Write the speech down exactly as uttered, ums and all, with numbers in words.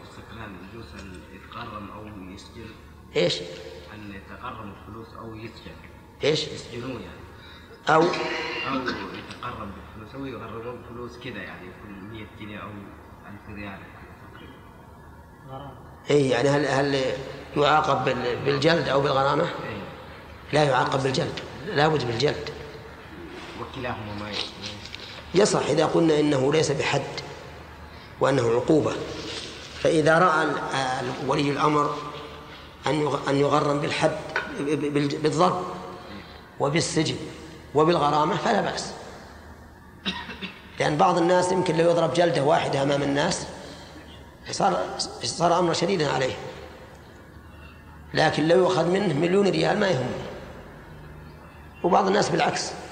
الاستقلال يجوز أن يتغرم أو يسجن؟ إيش؟ أن يتغرم الفلوس أو يسجن. إيش؟ يسجنون يعني. أو أو يتقرب بالفلوس أو يغرمون بفلوس كذا يعني يكون مية جنيه أو ألف ريال. إيه يعني هل هل يعاقب بالجلد أو بالغرامة؟ إيه. لا يعاقب بالجلد، لا بد بالجلد. وكلاهما ما يصح إذا قلنا إنه ليس بحد وأنه عقوبة. فإذا رأى ولي الأمر أن يغرم بالحد بالضرب وبالسجن وبالغرامة فلا بأس، لأن بعض الناس يمكن لو يضرب جلدة واحدة أمام الناس صار صار أمر شديدا عليه، لكن لو يأخذ منه مليون ريال ما يهمه. وبعض الناس بالعكس